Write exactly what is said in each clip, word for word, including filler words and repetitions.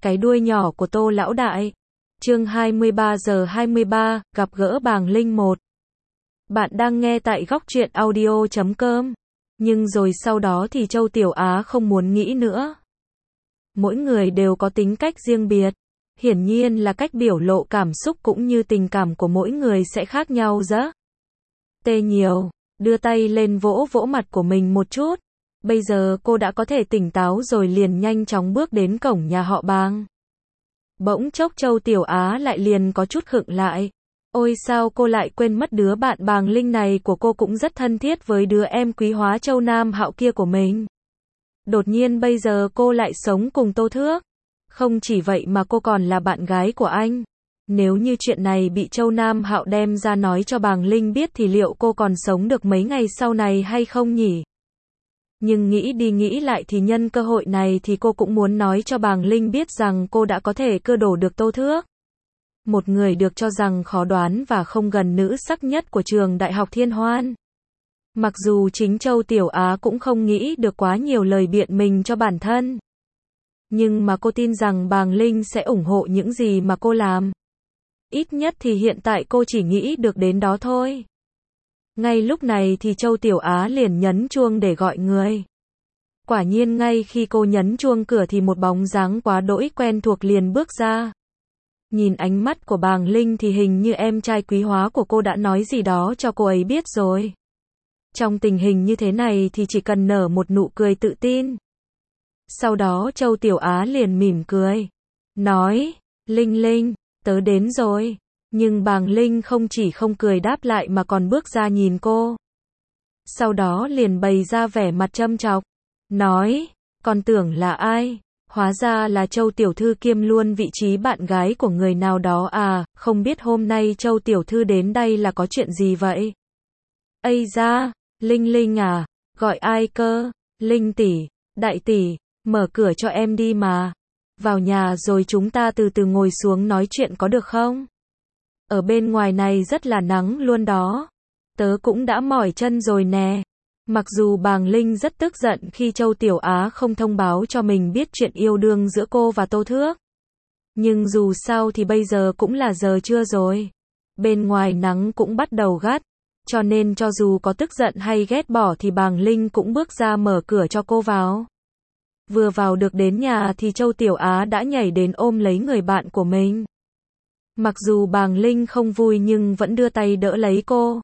Cái đuôi nhỏ của Tô lão đại. Chương hai mươi ba giờ hai mươi ba, gặp gỡ Bàng Linh một. Bạn đang nghe tại góc truyện audio chấm com. Nhưng rồi sau đó thì Châu Tiểu Á không muốn nghĩ nữa. Mỗi người đều có tính cách riêng biệt. Hiển nhiên là cách biểu lộ cảm xúc cũng như tình cảm của mỗi người sẽ khác nhau rất. Tê nhiều, đưa tay lên vỗ vỗ mặt của mình một chút. Bây giờ cô đã có thể tỉnh táo rồi, liền nhanh chóng bước đến cổng nhà họ Bàng. Bỗng chốc Châu Tiểu Á lại liền có chút khựng lại. Ôi sao cô lại quên mất đứa bạn Bàng Linh này của cô cũng rất thân thiết với đứa em Quý Hóa Châu Nam Hạo kia của mình. Đột nhiên bây giờ cô lại sống cùng Tô Thước. Không chỉ vậy mà cô còn là bạn gái của anh. Nếu như chuyện này bị Châu Nam Hạo đem ra nói cho Bàng Linh biết thì liệu cô còn sống được mấy ngày sau này hay không nhỉ? Nhưng nghĩ đi nghĩ lại thì nhân cơ hội này thì cô cũng muốn nói cho Bàng Linh biết rằng cô đã có thể cưa đổ được Tô Thước. Một người được cho rằng khó đoán và không gần nữ sắc nhất của trường Đại học Thiên Hoan. Mặc dù chính Châu Tiểu Á cũng không nghĩ được quá nhiều lời biện mình cho bản thân. Nhưng mà cô tin rằng Bàng Linh sẽ ủng hộ những gì mà cô làm. Ít nhất thì hiện tại cô chỉ nghĩ được đến đó thôi. Ngay lúc này thì Châu Tiểu Á liền nhấn chuông để gọi người. Quả nhiên ngay khi cô nhấn chuông cửa thì một bóng dáng quá đỗi quen thuộc liền bước ra. Nhìn ánh mắt của Bàng Linh thì hình như em trai Quý Hóa của cô đã nói gì đó cho cô ấy biết rồi. Trong tình hình như thế này thì chỉ cần nở một nụ cười tự tin. Sau đó Châu Tiểu Á liền mỉm cười. Nói, Linh Linh, tớ đến rồi. Nhưng Bàng Linh không chỉ không cười đáp lại mà còn bước ra nhìn cô. Sau đó liền bày ra vẻ mặt châm chọc. Nói, con tưởng là ai? Hóa ra là Châu Tiểu Thư kiêm luôn vị trí bạn gái của người nào đó à, không biết hôm nay Châu Tiểu Thư đến đây là có chuyện gì vậy? Ây da, Linh Linh à, gọi ai cơ? Linh tỷ, đại tỷ, mở cửa cho em đi mà. Vào nhà rồi chúng ta từ từ ngồi xuống nói chuyện có được không? Ở bên ngoài này rất là nắng luôn đó. Tớ cũng đã mỏi chân rồi nè. Mặc dù Bàng Linh rất tức giận khi Châu Tiểu Á không thông báo cho mình biết chuyện yêu đương giữa cô và Tô Thước. Nhưng dù sao thì bây giờ cũng là giờ trưa rồi. Bên ngoài nắng cũng bắt đầu gắt. Cho nên cho dù có tức giận hay ghét bỏ thì Bàng Linh cũng bước ra mở cửa cho cô vào. Vừa vào được đến nhà thì Châu Tiểu Á đã nhảy đến ôm lấy người bạn của mình. Mặc dù Bàng Linh không vui nhưng vẫn đưa tay đỡ lấy cô.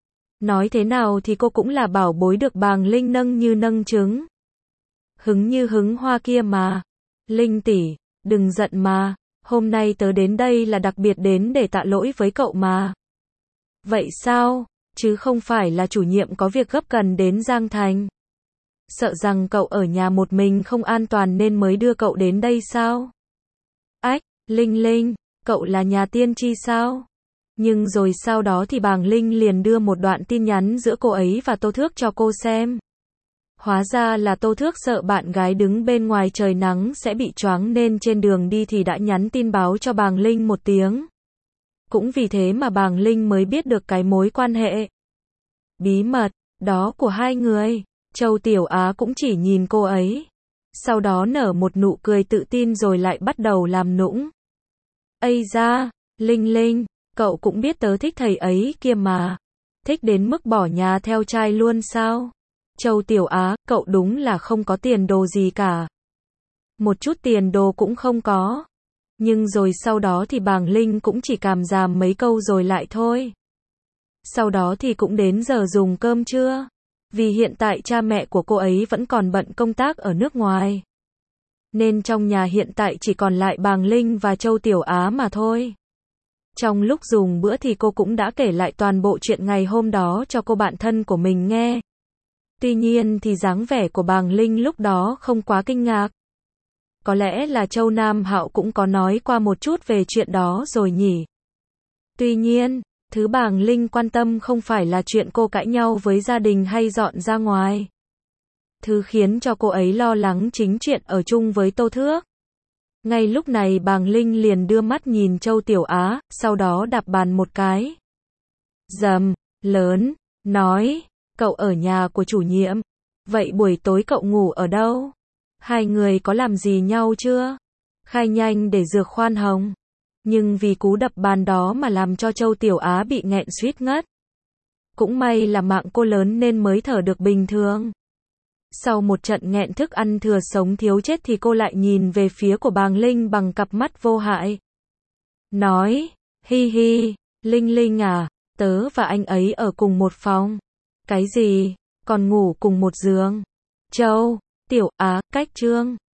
Nói thế nào thì cô cũng là bảo bối được Bàng Linh nâng như nâng trứng. Hứng như hứng hoa kia mà. Linh tỷ, đừng giận mà. Hôm nay tớ đến đây là đặc biệt đến để tạ lỗi với cậu mà. Vậy sao? Chứ không phải là chủ nhiệm có việc gấp cần đến Giang Thành. Sợ rằng cậu ở nhà một mình không an toàn nên mới đưa cậu đến đây sao? Ách, Linh Linh, cậu là nhà tiên tri sao? Nhưng rồi sau đó thì Bàng Linh liền đưa một đoạn tin nhắn giữa cô ấy và Tô Thước cho cô xem. Hóa ra là Tô Thước sợ bạn gái đứng bên ngoài trời nắng sẽ bị choáng nên trên đường đi thì đã nhắn tin báo cho Bàng Linh một tiếng. Cũng vì thế mà Bàng Linh mới biết được cái mối quan hệ bí mật đó của hai người. Châu Tiểu Á cũng chỉ nhìn cô ấy. Sau đó nở một nụ cười tự tin rồi lại bắt đầu làm nũng. Ây da, Linh Linh, cậu cũng biết tớ thích thầy ấy kia mà. Thích đến mức bỏ nhà theo trai luôn sao? Châu Tiểu Á, cậu đúng là không có tiền đồ gì cả. Một chút tiền đồ cũng không có. Nhưng rồi sau đó thì Bàng Linh cũng chỉ càm ràm mấy câu rồi lại thôi. Sau đó thì cũng đến giờ dùng cơm trưa. Vì hiện tại cha mẹ của cô ấy vẫn còn bận công tác ở nước ngoài. Nên trong nhà hiện tại chỉ còn lại Bàng Linh và Châu Tiểu Á mà thôi. Trong lúc dùng bữa thì cô cũng đã kể lại toàn bộ chuyện ngày hôm đó cho cô bạn thân của mình nghe. Tuy nhiên thì dáng vẻ của Bàng Linh lúc đó không quá kinh ngạc. Có lẽ là Châu Nam Hạo cũng có nói qua một chút về chuyện đó rồi nhỉ. Tuy nhiên, thứ Bàng Linh quan tâm không phải là chuyện cô cãi nhau với gia đình hay dọn ra ngoài. Thứ khiến cho cô ấy lo lắng chính chuyện ở chung với Tô Thước. Ngay lúc này Bàng Linh liền đưa mắt nhìn Châu Tiểu Á, sau đó đạp bàn một cái. Dầm, lớn, nói, cậu ở nhà của chủ nhiệm. Vậy buổi tối cậu ngủ ở đâu? Hai người có làm gì nhau chưa? khai nhanh để dược khoan hồng. Nhưng vì cú đập bàn đó mà làm cho Châu Tiểu Á bị nghẹn suýt ngất. Cũng may là mạng cô lớn nên mới thở được bình thường. Sau một trận nghẹn thức ăn thừa sống thiếu chết thì cô lại nhìn về phía của Bàng Linh bằng cặp mắt vô hại. Nói, hi hi, Linh Linh à, tớ và anh ấy ở cùng một phòng. Cái gì, còn ngủ cùng một giường. Châu, Tiểu Á, cách Trương.